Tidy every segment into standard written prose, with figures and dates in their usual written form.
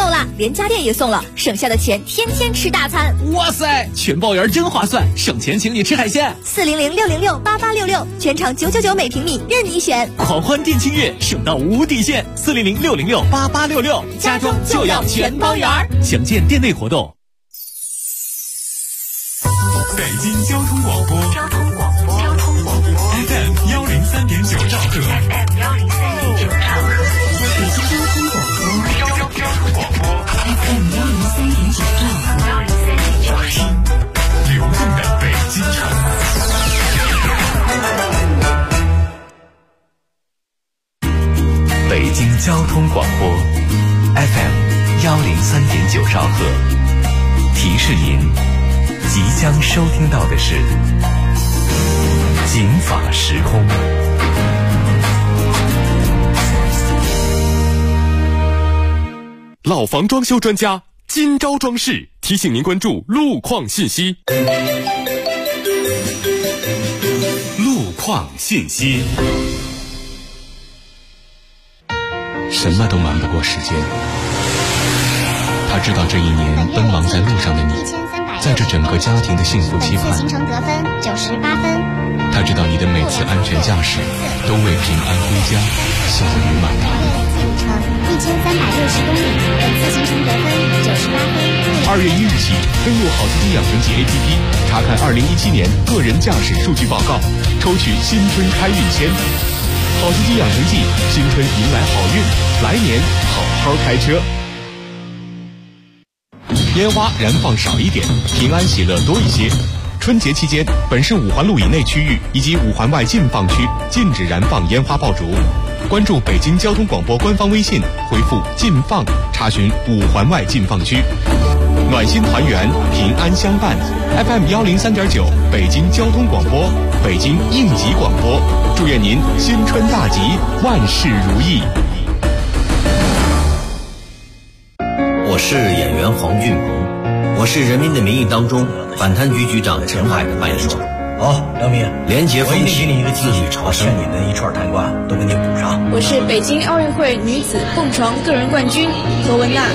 够了，连家电也送了，省下的钱天天吃大餐。 哇塞，全包圆真划算，省钱请你吃海鲜。 400-606-8866，全场999每平米，任你选。 狂欢店庆月，省到无底线。400-606-8866，家装就要全包圆。详见店内活动。 北京交通广播，FM 103.9兆赫， 北京交通广播，FM 103.9兆赫， 流动的北京城。 北京交通广播 FM 103.9兆赫，提示您即将收听到的是警法时空。 老房装修专家今朝装饰提醒您关注路况信息。 路况信息。 什么都瞒不过时间，他知道这一年奔忙在路上的你，在这整个家庭的幸福期盼， 行程得分98分。 他知道你的每次安全驾驶都为平安归家笑语满堂。 记录程1360公里，本次行程得分98分。 2月1日起，登录好司机养成记 APP， 查看2017年个人驾驶数据报告，抽取新春开运签。好司机养成记，新春迎来好运，来年好好开车。烟花燃放少一点，平安喜乐多一些。春节期间，本市5环路以内区域以及5环外禁放区禁止燃放烟花爆竹。关注北京交通广播官方微信，回复“禁放”查询5环外禁放区。暖心团圆，平安相伴。FM 103.9，北京交通广播，北京应急广播，祝愿您新春大吉，万事如意。 我是演员黄俊鹏，我是《人民的名义》当中反贪局局长陈海的扮演者。 好，梁明， 廉洁风气，自律朝圣，你的一串贪官都给你补上。 我是北京奥运会女子蹦床个人冠军何文娜。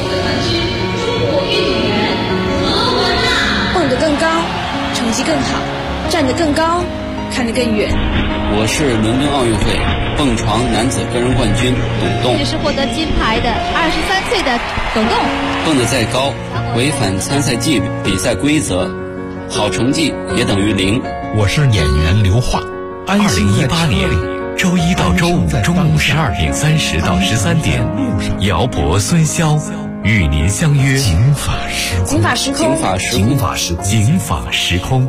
蹦得更高，成绩更好，站得更高，看得更远。 我是伦敦奥运会蹦床男子个人冠军董栋。 也是获得金牌的23岁的董栋。 蹦得再高，违反参赛纪律、比赛规则，好成绩也等于0。 我是演员刘桦。2018年周一到周五中午12点30到13点，姚博、孙潇与您相约警法时空。 警法时空， 警法时空，警法时空， 警法时空。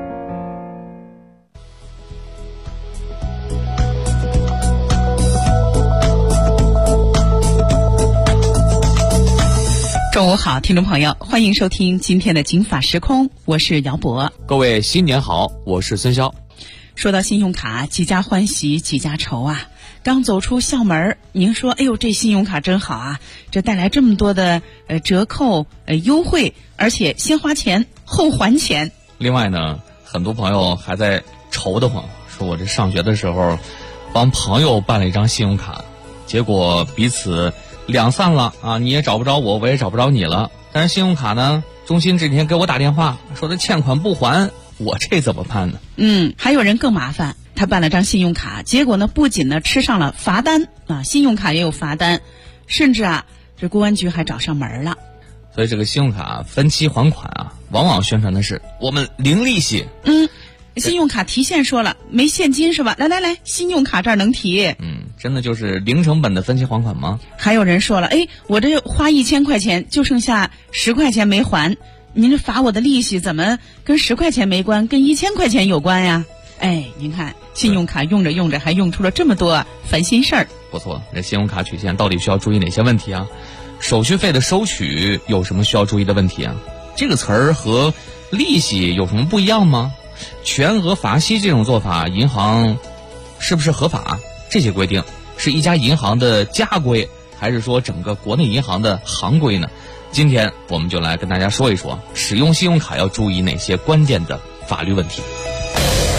中午好，听众朋友，欢迎收听今天的警法时空，我是姚博。 各位新年好，我是孙潇。 说到信用卡，几家欢喜几家愁啊！刚走出校门，您说，哎呦，这信用卡真好啊，这带来这么多的折扣优惠，而且先花钱后还钱。 另外呢，很多朋友还在愁得慌，说我这上学的时候帮朋友办了一张信用卡，结果彼此两散了啊，你也找不着我，我也找不着你了。但是信用卡呢，中心这几天给我打电话说他欠款不还，我这怎么办呢？ 还有人更麻烦，他办了张信用卡，结果呢，不仅呢吃上了罚单啊，信用卡也有罚单，甚至啊，这公安局还找上门了。 所以这个信用卡分期还款啊，往往宣传的是我们零利息。 信用卡提现说了没现金是吧？来，信用卡这儿能提。 真的就是零成本的分期还款吗？ 还有人说了，我这花1000块钱就剩下10块钱没还，您这罚我的利息怎么跟10块钱没关，跟1000块钱有关呀？您看信用卡用着用着还用出了这么多烦心事儿。 不错，这信用卡取现到底需要注意哪些问题啊？手续费的收取有什么需要注意的问题啊？这个词儿和利息有什么不一样吗？全额罚息这种做法，银行是不是合法？这些规定是一家银行的家规，还是说整个国内银行的行规呢？今天我们就来跟大家说一说，使用信用卡要注意哪些关键的法律问题。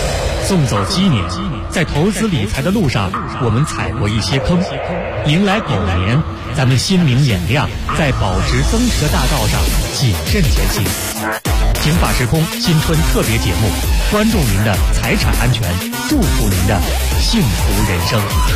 送走鸡年，在投资理财的路上，我们踩过一些坑，迎来狗年，咱们心明眼亮，在保值增值的大道上谨慎前行。刑法时空新春特别节目，关注您的财产安全，祝福您的幸福人生。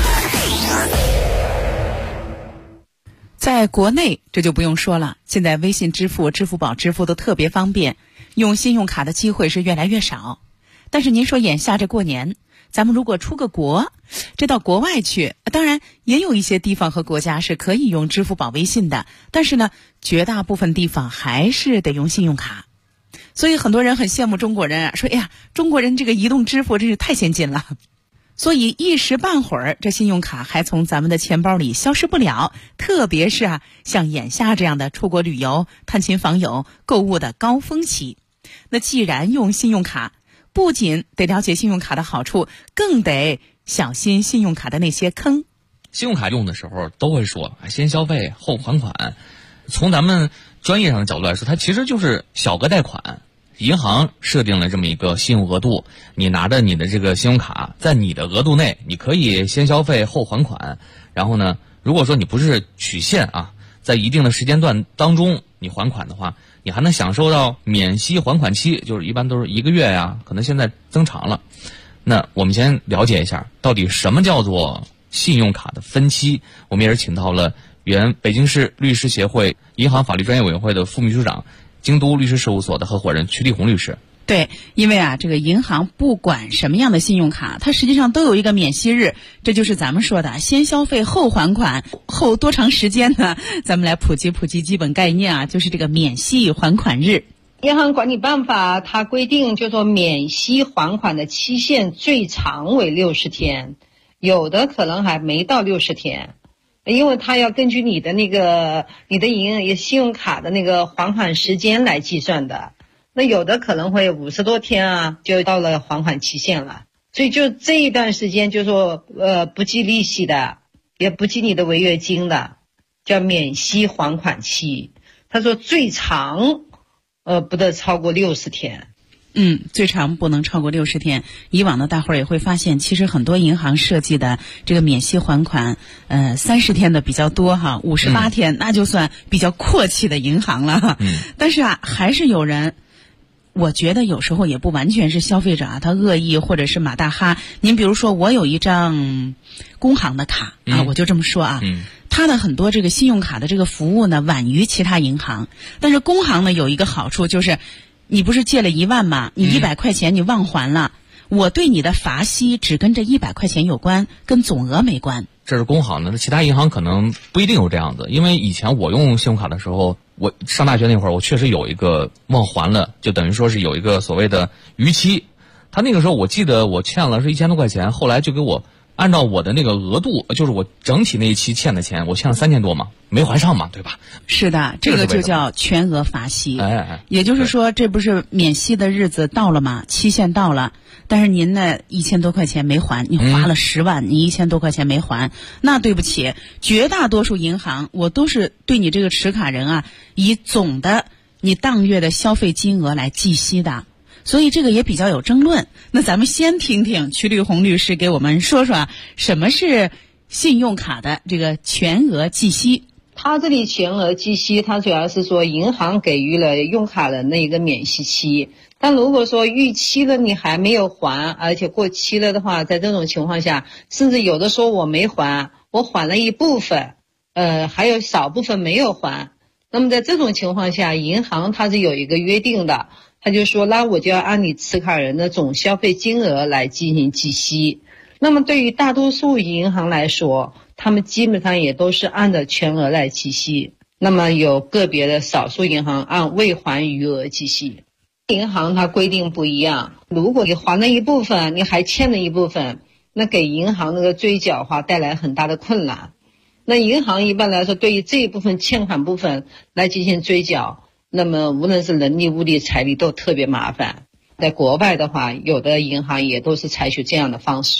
在国内这就不用说了，现在微信支付、支付宝支付都特别方便，用信用卡的机会是越来越少。但是您说眼下这过年，咱们如果出个国，这到国外去，当然也有一些地方和国家是可以用支付宝、微信的，但是呢，绝大部分地方还是得用信用卡。所以很多人很羡慕中国人啊，说哎呀，中国人这个移动支付真是太先进了。所以一时半会儿，这信用卡还从咱们的钱包里消失不了。特别是像眼下这样的出国旅游、探亲访友、购物的高峰期。那既然用信用卡，不仅得了解信用卡的好处，更得小心信用卡的那些坑。 信用卡用的时候都会说先消费后还款。从咱们专业上的角度来说，它其实就是小额贷款。银行设定了这么一个信用额度，你拿着你的这个信用卡，在你的额度内，你可以先消费后还款。然后呢，如果说你不是取现在一定的时间段当中你还款的话，你还能享受到免息还款期，就是一般都是1个月呀，可能现在增长了。那我们先了解一下，到底什么叫做信用卡的分期。我们也是请到了原北京市律师协会银行法律专业委员会的副秘书长、京都律师事务所的合伙人曲立红律师。 对，因为这个银行不管什么样的信用卡，它实际上都有一个免息日，这就是咱们说的先消费后还款。后多长时间呢？咱们来普及基本概念就是这个免息还款日。 银行管理办法它规定，就说免息还款的期限最长为60天，有的可能还没到60天。因为它要根据你的信用卡的那个还款时间来计算的，那有的可能会50多天就到了还款期限了。所以就这一段时间就说不计利息的，也不计你的违约金的，叫免息还款期。他说最长不得超过60天。 最长不能超过60天。以往的大伙儿也会发现，其实很多银行设计的这个免息还款，30天的比较多58天那就算比较阔气的银行了。但是还是有人，我觉得有时候也不完全是消费者他恶意或者是马大哈。您比如说，我有一张工行的卡我就这么说它的很多这个信用卡的这个服务呢晚于其他银行，但是工行呢有一个好处就是。你不是借了1万吗？你100块钱你忘还了，我对你的罚息只跟这100块钱有关，跟总额没关。 这是工行的，其他银行可能不一定有这样的。因为以前我用信用卡的时候，我上大学那会儿，我确实有一个忘还了，就等于说是有一个所谓的逾期。他那个时候我记得我欠了是1000多块钱，后来就给我按照我的那个额度，就是我整体那一期欠的钱，我欠了3000多嘛，没还上嘛，对吧？ 是的，这个就叫全额罚息。也就是说，这不是免息的日子到了吗？期限到了，但是您呢1000多块钱没还，你花了10万，你1000多块钱没还，那对不起，绝大多数银行我都是对你这个持卡人以总的你当月的消费金额来计息的。所以这个也比较有争论。那咱们先听听曲立红律师给我们说说什么是信用卡的这个全额计息。 他这里全额计息，他主要是说银行给予了用卡人的一个免息期，但如果说逾期了你还没有还，而且过期了的话，在这种情况下，甚至有的说我没还，我还了一部分，还有少部分没有还，那么在这种情况下，银行它是有一个约定的，他就说那我就要按你持卡人的总消费金额来进行计息。那么对于大多数银行来说，他们基本上也都是按照全额来计息，那么有个别的少数银行按未还余额计息。银行它规定不一样，如果你还了一部分，你还欠了一部分，那给银行那个追缴的话带来很大的困难。那银行一般来说对于这一部分欠款部分来进行追缴，那么无论是人力物力财力都特别麻烦。在国外的话，有的银行也都是采取这样的方式。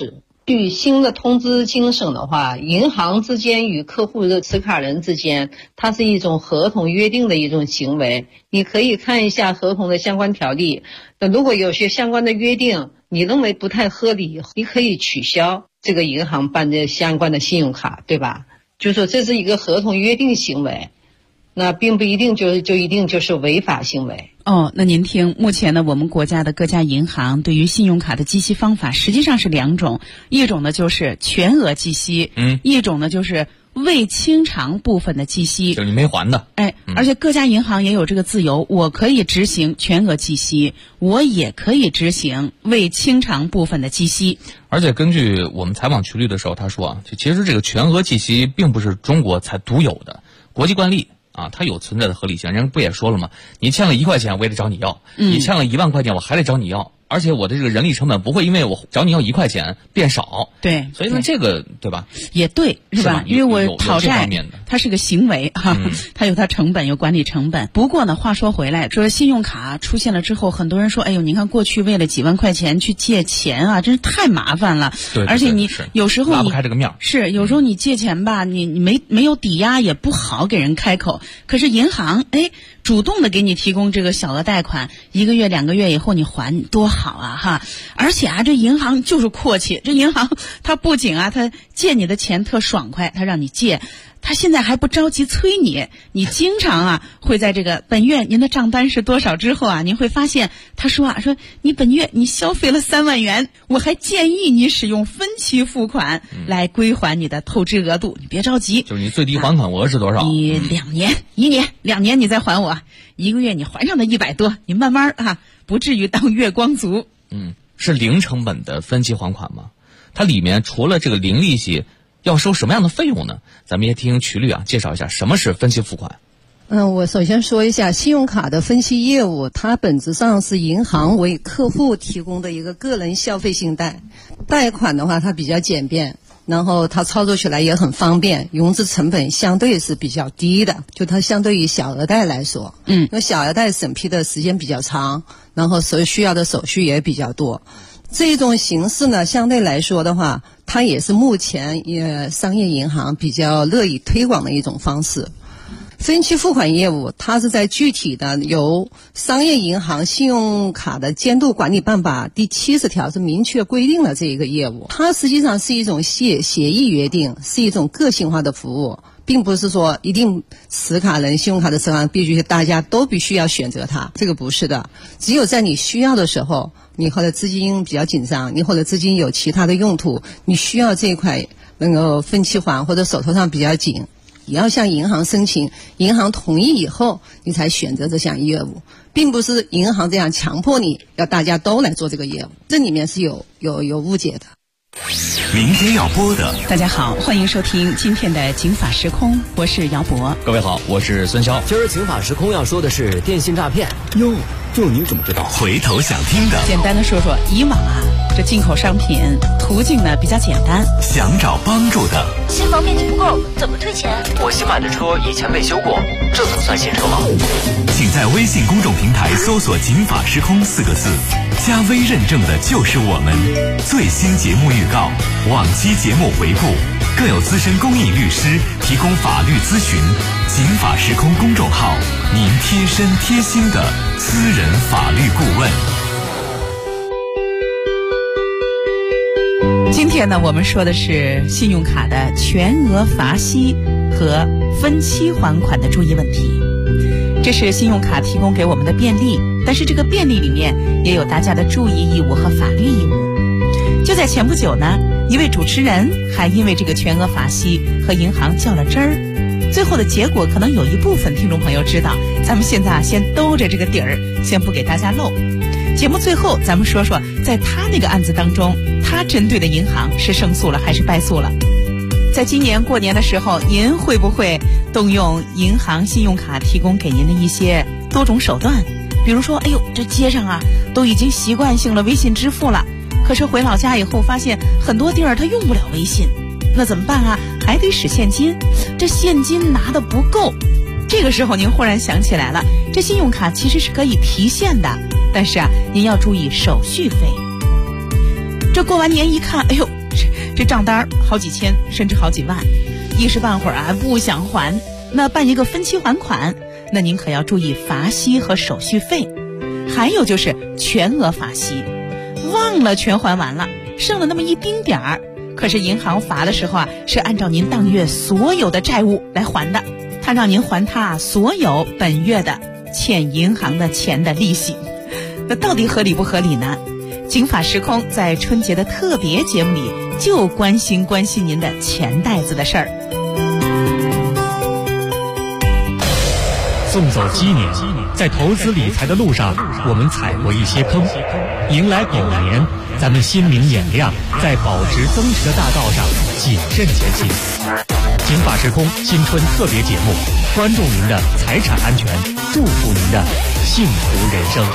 据新的通知精神的话，银行之间与客户的持卡人之间，它是一种合同约定的一种行为。你可以看一下合同的相关条例，如果有些相关的约定你认为不太合理，你可以取消这个银行办的相关的信用卡，对吧？就说这是一个合同约定行为，那并不一定就一定就是违法行为。 哦，那您听，目前呢，我们国家的各家银行对于信用卡的计息方法实际上是两种，一种呢就是全额计息，一种呢就是未清偿部分的计息， 就是你没还的。 而且各家银行也有这个自由，我可以执行全额计息，我也可以执行未清偿部分的计息。 而且根据我们采访曲律的时候，他说啊，其实这个全额计息并不是中国才独有的，国际惯例啊，它有存在的合理性。人家不也说了吗？你欠了1块钱，我也得找你要；你欠了1万块钱，我还得找你要。而且我的这个人力成本不会因为我找你要1块钱变少。 对， 所以呢，这个对吧？ 也对，是吧？因为我讨债，它是个行为哈，它有它成本，有管理成本。不过呢，话说回来，说信用卡出现了之后，很多人说，哎呦，您看过去为了几万块钱去借钱啊，真是太麻烦了。 对， 而且你有时候拉不开这个面儿。 是，有时候你借钱吧，你没有抵押也不好给人开口。可是银行主动的给你提供这个小额贷款，1个月2个月以后你还，多好啊哈！而且啊，这银行就是阔气，这银行它不仅啊，它借你的钱特爽快，它让你借，他现在还不着急催你，你经常啊会在这个本月您的账单是多少之后啊，您会发现他说你本月你消费了3万元，我还建议你使用分期付款来归还你的透支额度，你别着急， 就是你最低还款额是多少？ 你2年、1年、2年你再还我，1个月你还上的100多，你慢慢啊，不至于当月光族。 是零成本的分期还款吗？它里面除了这个零利息，要收什么样的费用呢？咱们也听曲律啊介绍一下什么是分期付款。 我首先说一下信用卡的分期业务，它本质上是银行为客户提供的一个个人消费信贷。贷款的话它比较简便，然后它操作起来也很方便，融资成本相对是比较低的，就它相对于小额贷来说，因为小额贷审批的时间比较长，然后需要的手续也比较多。这种形式呢，相对来说的话，它也是目前商业银行比较乐意推广的一种方式。分期付款业务，它是在具体的由商业银行信用卡的监督管理办法第70条是明确规定了这一个业务。它实际上是一种协议约定，是一种个性化的服务，并不是说一定持卡人信用卡的持卡人必须大家都必须要选择它，这个不是的。只有在你需要的时候，你或者资金比较紧张，你或者资金有其他的用途，你需要这一块能够分期还，或者手头上比较紧，也要向银行申请，银行同意以后你才选择这项业务，并不是银行这样强迫你要大家都来做这个业务，这里面是有误解的。 明天要播的， 大家好，欢迎收听今天的警法时空，我是姚博。 各位好，我是孙骁。 今儿警法时空要说的是电信诈骗。 哟，这您怎么知道？ 回头想听的， 简单的说说，以往啊，这进口商品途径呢比较简单， 想找帮助的， 新房面积不够，怎么退钱？ 我新买的车以前未修过，这怎么算新车吗？ 请在微信公众平台搜索警法时空4个字，加微认证的就是我们。最新节目预告，往期节目回顾，更有资深公益律师提供法律咨询。警法时空公众号，您贴身贴心的私人法律顾问。 今天呢，我们说的是信用卡的全额罚息和分期还款的注意问题。这是信用卡提供给我们的便利，但是这个便利里面也有大家的注意义务和法律义务。就在前不久呢，一位主持人还因为这个全额罚息和银行较了真儿，最后的结果可能有一部分听众朋友知道，咱们现在先兜着这个底儿，先不给大家漏。节目最后咱们说说，在他那个案子当中，他针对的银行是胜诉了还是败诉了。在今年过年的时候，您会不会动用银行信用卡提供给您的一些多种手段？比如说，哎呦，这街上啊都已经习惯性了微信支付了，可是回老家以后发现很多地儿他用不了微信，那怎么办啊？还得使现金，这现金拿的不够。这个时候您忽然想起来了，这信用卡其实是可以提现的，但是啊，您要注意手续费。这过完年一看，哎呦， 这账单好几千甚至好几万，一时半会儿啊不想还，那办一个分期还款，那您可要注意罚息和手续费，还有就是全额罚息，忘了全还完了，剩了那么一丁点儿，可是银行罚的时候啊是按照您当月所有的债务来还的，他让您还他所有本月的欠银行的钱的利息，那到底合理不合理呢？警法时空在春节的特别节目里就关心您的钱袋子的事儿。 送走鸡年，在投资理财的路上，我们踩过一些坑，迎来狗年，咱们心明眼亮，在保值增值的大道上谨慎前行。警法时空新春特别节目，关注您的财产安全，祝福您的幸福人生。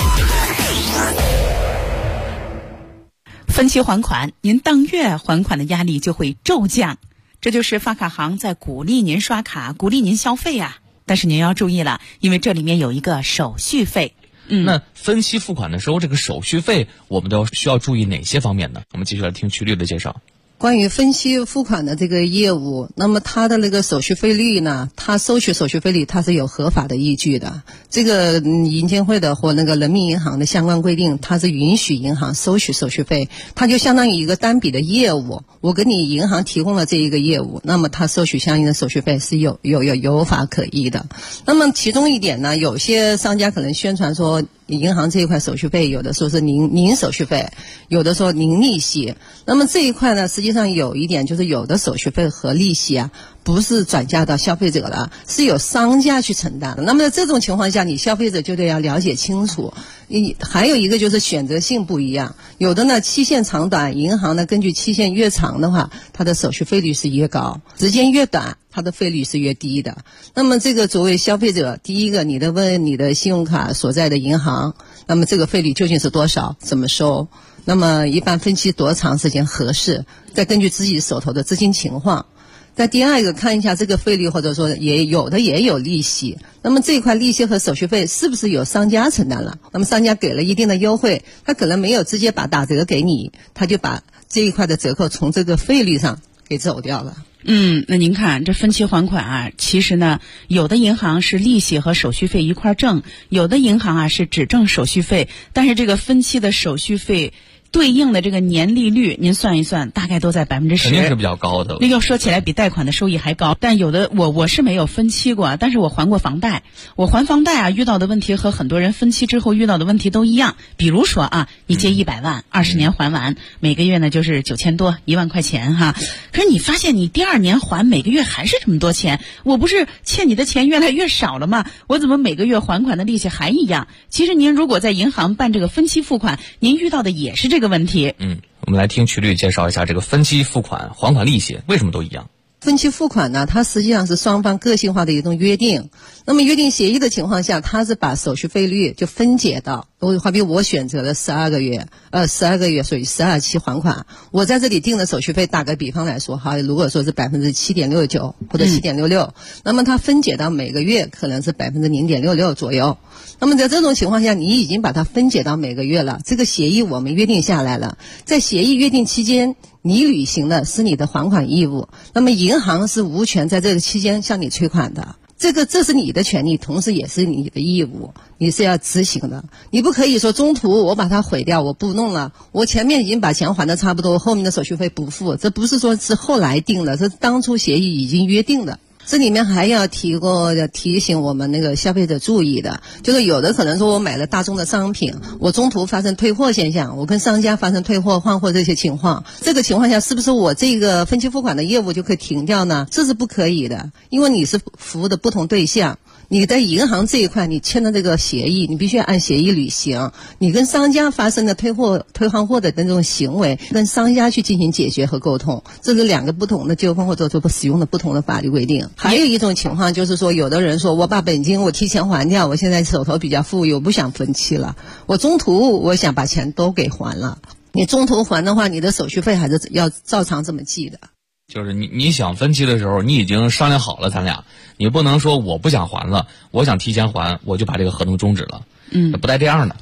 分期还款，您当月还款的压力就会骤降，这就是发卡行在鼓励您刷卡，鼓励您消费啊。但是您要注意了，因为这里面有一个手续费。 那分期付款的时候，这个手续费我们都需要注意哪些方面呢？我们继续来听曲律的介绍。 关于分期付款的这个业务，那么它的那个手续费率呢，它收取手续费率它是有合法的依据的。这个银监会的或那个人民银行的相关规定，它是允许银行收取手续费，它就相当于一个单笔的业务。我给你银行提供了这一个业务，那么它收取相应的手续费是有法可依的。那么其中一点呢，有些商家可能宣传说银行这一块手续费有的说是零手续费，有的说零利息。那么这一块呢，实际上有一点就是有的手续费和利息啊不是转嫁到消费者了，是由商家去承担的。那么在这种情况下，你消费者就得要了解清楚。还有一个就是选择性不一样，有的呢期限长短，银行呢根据期限越长的话，它的手续费率是越高，时间越短它的费率是越低的。那么这个作为消费者，第一个你得问你的信用卡所在的银行，那么这个费率究竟是多少，怎么收，那么一般分期多长时间合适，再根据自己手头的资金情况。再第二个看一下这个费率，或者说也有利息，那么这一块利息和手续费是不是由商家承担了，那么商家给了一定的优惠，他可能没有直接把打折给你，他就把这一块的折扣从这个费率上给走掉了。 那您看这分期还款啊，其实呢有的银行是利息和手续费一块挣，有的银行啊是只挣手续费，但是这个分期的手续费对应的这个年利率您算一算，大概都在10%， 肯定是比较高的。 那个说起来比贷款的收益还高。但有的我是没有分期过，但是我还过房贷。我还房贷啊，遇到的问题和很多人分期之后遇到的问题都一样。比如说啊，你借100万，20年还完，每个月呢就是9000多1万块钱哈。可是你发现你第2年还，每个月还是这么多钱，我不是欠你的钱越来越少了吗？我怎么每个月还款的利息还一样？其实您如果在银行办这个分期付款，您遇到的也是这个问题。 我们来听曲律介绍一下这个分期付款还款利息为什么都一样。 分期付款呢，它实际上是双方个性化的一种约定。那么约定协议的情况下，它是把手续费率就分解到，好比我选择了12个月，所以12期还款。我在这里定的手续费，打个比方来说哈，如果说是7.69%或者7.66%，那么它分解到每个月可能是0.66%左右。那么在这种情况下，你已经把它分解到每个月了，这个协议我们约定下来了，在协议约定期间，你履行的是你的还款义务，那么银行是无权在这个期间向你催款的。这是你的权利，同时也是你的义务，你是要执行的。你不可以说中途我把它毁掉，我不弄了，我前面已经把钱还的差不多，后面的手续费不付，这不是说是后来定的，这是当初协议已经约定的。这里面还要提醒我们那个消费者注意的，就是有的可能说我买了大宗的商品，我中途发生退货现象，我跟商家发生退货换货这些情况，这个情况下是不是我这个分期付款的业务就可以停掉呢？这是不可以的，因为你是服务的不同对象。你在银行这一块你签的这个协议，你必须要按协议履行。你跟商家发生的退换货的那种行为，跟商家去进行解决和沟通，这是2个不同的纠纷或者说使用的不同的法律规定。还有一种情况就是说，有的人说我把本金我提前还掉，我现在手头比较富裕，我不想分期了，我中途我想把钱都给还了。你中途还的话，你的手续费还是要照常这么记的。 就是你想分期的时候，你已经商量好了，咱俩你不能说我不想还了，我想提前还，我就把这个合同终止了。不带这样的。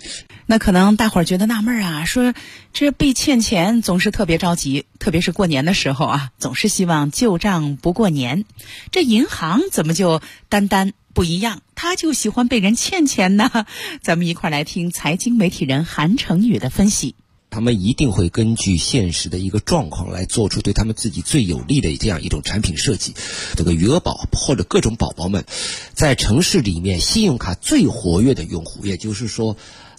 那可能大伙儿觉得纳闷啊，说这被欠钱总是特别着急，特别是过年的时候啊，总是希望旧账不过年。这银行怎么就单不一样，他就喜欢被人欠钱呢？咱们一块儿来听财经媒体人韩成宇的分析。 他们一定会根据现实的一个状况来做出对他们自己最有利的这样一种产品设计。这个余额宝或者各种宝宝们，在城市里面信用卡最活跃的用户，也就是说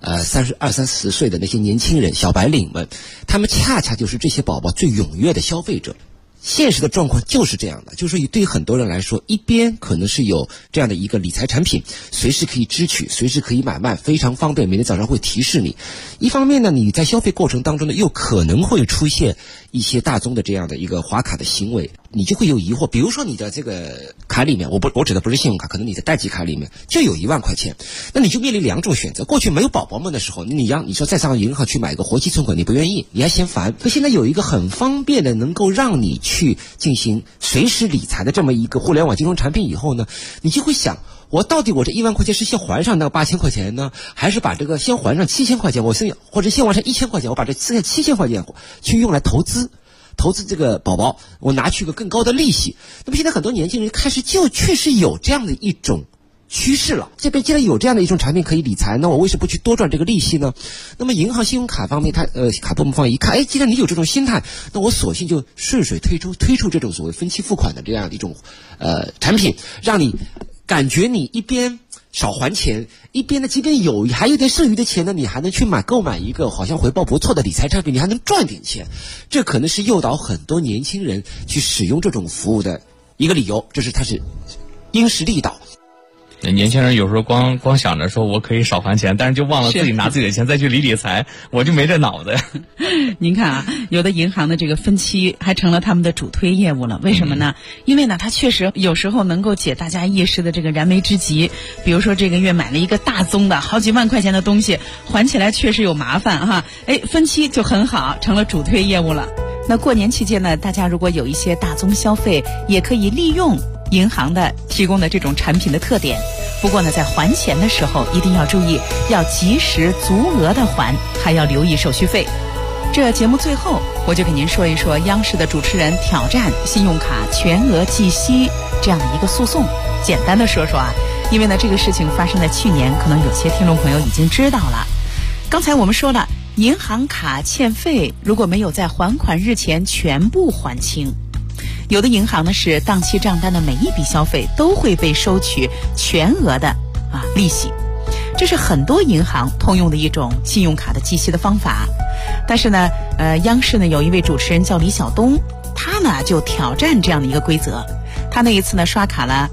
32-30岁的那些年轻人小白领们，他们恰恰就是这些宝宝最踊跃的消费者。现实的状况就是这样的，就是说对于很多人来说，一边可能是有这样的一个理财产品，随时可以支取，随时可以买卖，非常方便，每天早上会提示你。一方面呢，你在消费过程当中呢，又可能会出现一些大宗的这样的一个划卡的行为，你就会有疑惑。比如说你的这个卡里面，我指的不是信用卡，可能你的贷记卡里面就有1万块钱，那你就面临2种选择。过去没有宝宝们的时候，你说再上银行去买个活期存款，你不愿意，你还嫌烦。可现在有一个很方便的，能够让你去进行随时理财的这么一个互联网金融产品以后呢，你就会想，我这1万块钱是先还上那8000块钱呢，还是把这个先还上7000块钱，或者先还上1000块钱，我把这剩下7000块钱去用来投资这个宝宝，我拿去个更高的利息。那么现在很多年轻人开始就确实有这样的一种趋势了。这边既然有这样的一种产品可以理财，那我为什么不去多赚这个利息呢？那么银行信用卡方面，卡部门方一看，既然你有这种心态，那我索性就顺水推出这种所谓分期付款的这样一种产品，让你感觉你一边少还钱，一边呢，即便还有点剩余的钱呢，你还能去购买一个好像回报不错的理财产品，你还能赚点钱。这可能是诱导很多年轻人去使用这种服务的一个理由，它是因势利导。 年轻人有时候光想着说我可以少还钱，但是就忘了自己拿自己的钱再去理财，我就没这脑子呀。 您看啊，有的银行的这个分期还成了他们的主推业务了。为什么呢？因为呢，它确实有时候能够解大家一时的这个燃眉之急。比如说这个月买了一个大宗的好几万块钱的东西，还起来确实有麻烦哈。分期就很好，成了主推业务了。那过年期间呢，大家如果有一些大宗消费，也可以利用银行的提供的这种产品的特点。不过呢，在还钱的时候一定要注意，要及时足额的还，还要留意手续费。这节目最后我就给您说一说央视的主持人挑战信用卡全额计息这样的一个诉讼。简单的说说啊，因为呢这个事情发生在去年，可能有些听众朋友已经知道了。刚才我们说了，银行卡欠费如果没有在还款日前全部还清，有的银行呢是当期账单的每一笔消费都会被收取全额的利息，这是很多银行通用的一种信用卡的计息的方法。但是呢，央视呢有一位主持人叫李晓东，他呢就挑战这样的一个规则。他那一次呢刷卡了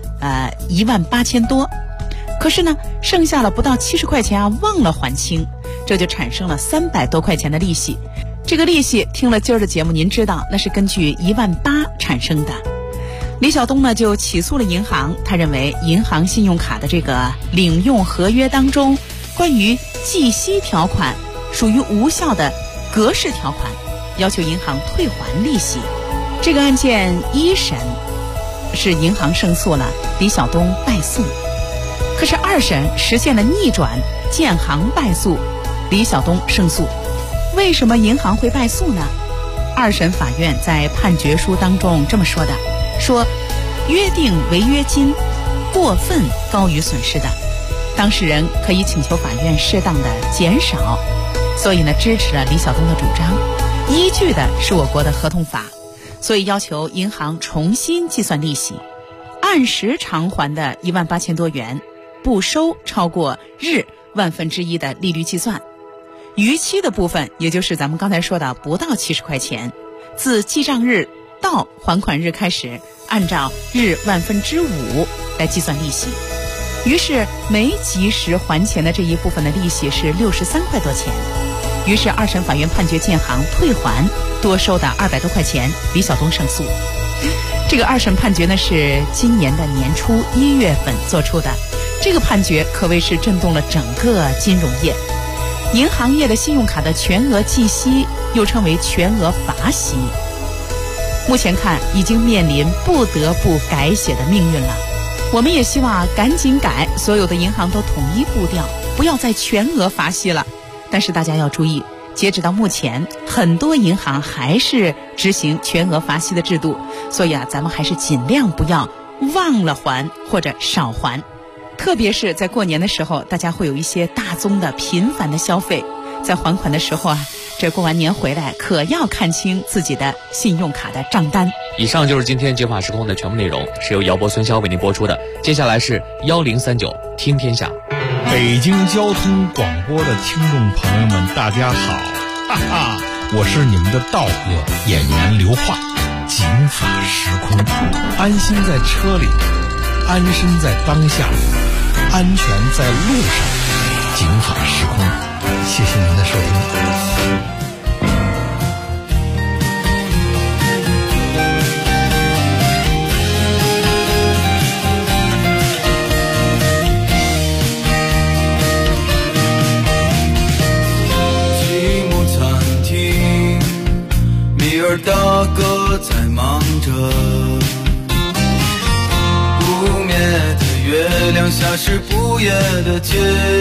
18000多，可是呢剩下了不到70块钱忘了还清，这就产生了300多块钱的利息。这个利息听了今儿的节目，您知道那是根据18000产生的。李晓东呢就起诉了银行，他认为银行信用卡的这个领用合约当中关于计息条款属于无效的格式条款，要求银行退还利息。这个案件1审是银行胜诉了，李晓东败诉。可是2审实现了逆转，建行败诉，李晓东胜诉。为什么银行会败诉呢？2审法院在判决书当中这么说的，说约定违约金过分高于损失的，当事人可以请求法院适当的减少，所以呢支持了李晓东的主张，依据的是我国的合同法，所以要求银行重新计算利息，按时偿还的18000多元，不收超过日1/1000的利率计算。逾期的部分，也就是咱们刚才说的不到70块钱，自记账日到还款日开始，按照日5/1000来计算利息。于是没及时还钱的这一部分的利息是63块多钱。于是2审法院判决建行退还多收的200多块钱，李晓东胜诉。这个2审判决呢是今年的年初1月份做出的，这个判决可谓是震动了整个金融业。银行业的信用卡的全额计息又称为全额罚息，目前看已经面临不得不改写的命运了。我们也希望赶紧改，所有的银行都统一步调，不要再全额罚息了。但但是大家要注意，截止到目前，很多银行还是执行全额罚息的制度，所以咱们还是尽量不要忘了还或者少还。特别是在过年的时候，大家会有一些大宗的频繁的消费，在还款的时候这过完年回来可要看清自己的信用卡的账单。 以上就是今天九法时空的全部内容，是由姚博、孙潇为您播出的。接下来是1039听天下。 北京交通广播的听众朋友们，大家好，哈哈，我是你们的道哥演员刘化。警法时空，安心在车里，安身在当下，安全在路上。警法时空，谢谢您的收听。 大哥在忙着，不灭的月亮下是不夜的街，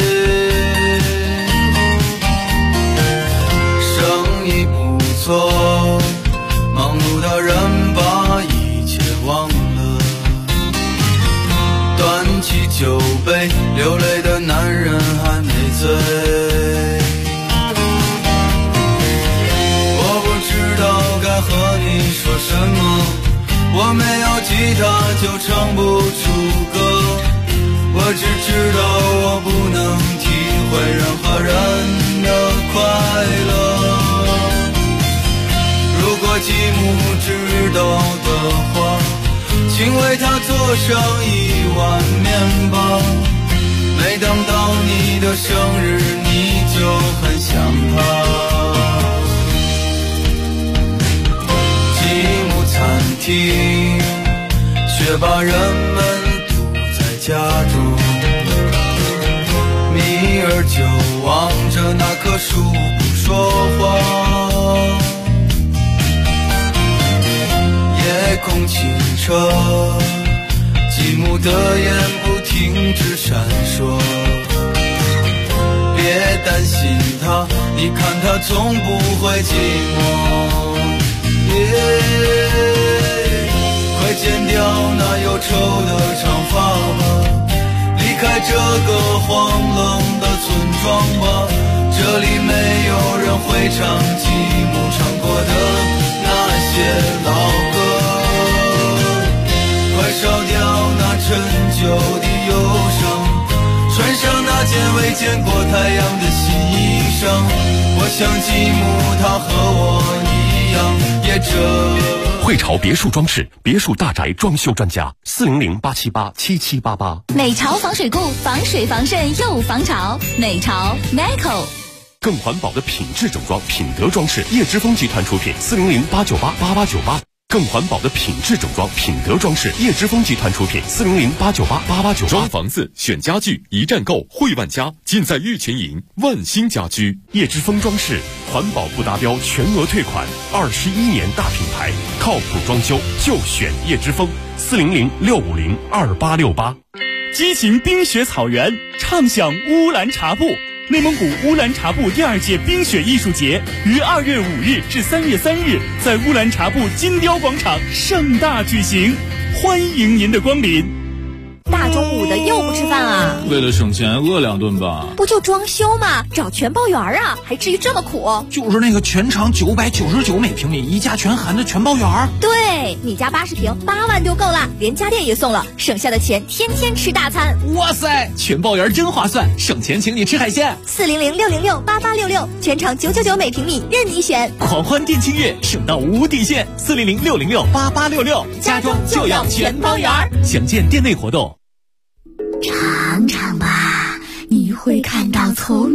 生意不错，忙碌的人把一切忘了，端起酒杯，流泪的男人还没醉。该和你说什么？我没有吉他就唱不出歌，我只知道我不能体会任何人的快乐。如果继母知道的话，请为她做上1碗面包。每当到你的生日，你就很想她。餐厅却把人们堵在家中，米儿就望着那棵树不说话，夜空清澈，继母的眼不停止闪烁。别担心他，你看他从不会寂寞。快剪掉那忧愁的长发吧，离开这个荒冷的村庄吧，这里没有人会唱继母唱过的那些老歌。快烧掉那陈旧的忧伤，穿上那件未见过太阳的新衣裳。我想继母她和我一样，也汇潮别墅装饰，别墅大宅装修专家，400-878-7788。 美潮防水固，防水防渗又防潮。美潮 Meco。 更环保的品质整装，品德装饰，叶之峰集团出品，400-898-8898。更环保的品质整装，品德装饰，叶之峰集团出品，400-898-8898。装房子选家具，一站购汇万家，尽在玉泉营万兴家居。叶之峰装饰，环保不达标全额退款，21年大品牌，靠谱装修就选叶之峰，400-650-2868。 激情冰雪草原，畅享乌兰察布。内蒙古乌兰察布第2届冰雪艺术节于2月5日至3月3日在乌兰察布金雕广场盛大举行，欢迎您的光临。 大中午的又不吃饭啊？ 为了省钱饿2顿吧。 不就装修吗？找全包园啊，还至于这么苦？ 就是那个全长999每平米，一家全含的全包园。 对，你家80平8万就够了，连家电也送了，省下的钱天天吃大餐。 哇塞，全包园真划算，省钱请你吃海鲜。 400-606-8866，全长999每平米，任你选。 狂欢电庆月，省到无底线。400-606-8866，家装就要全包园。详见店内活动。 尝尝吧，你会看到从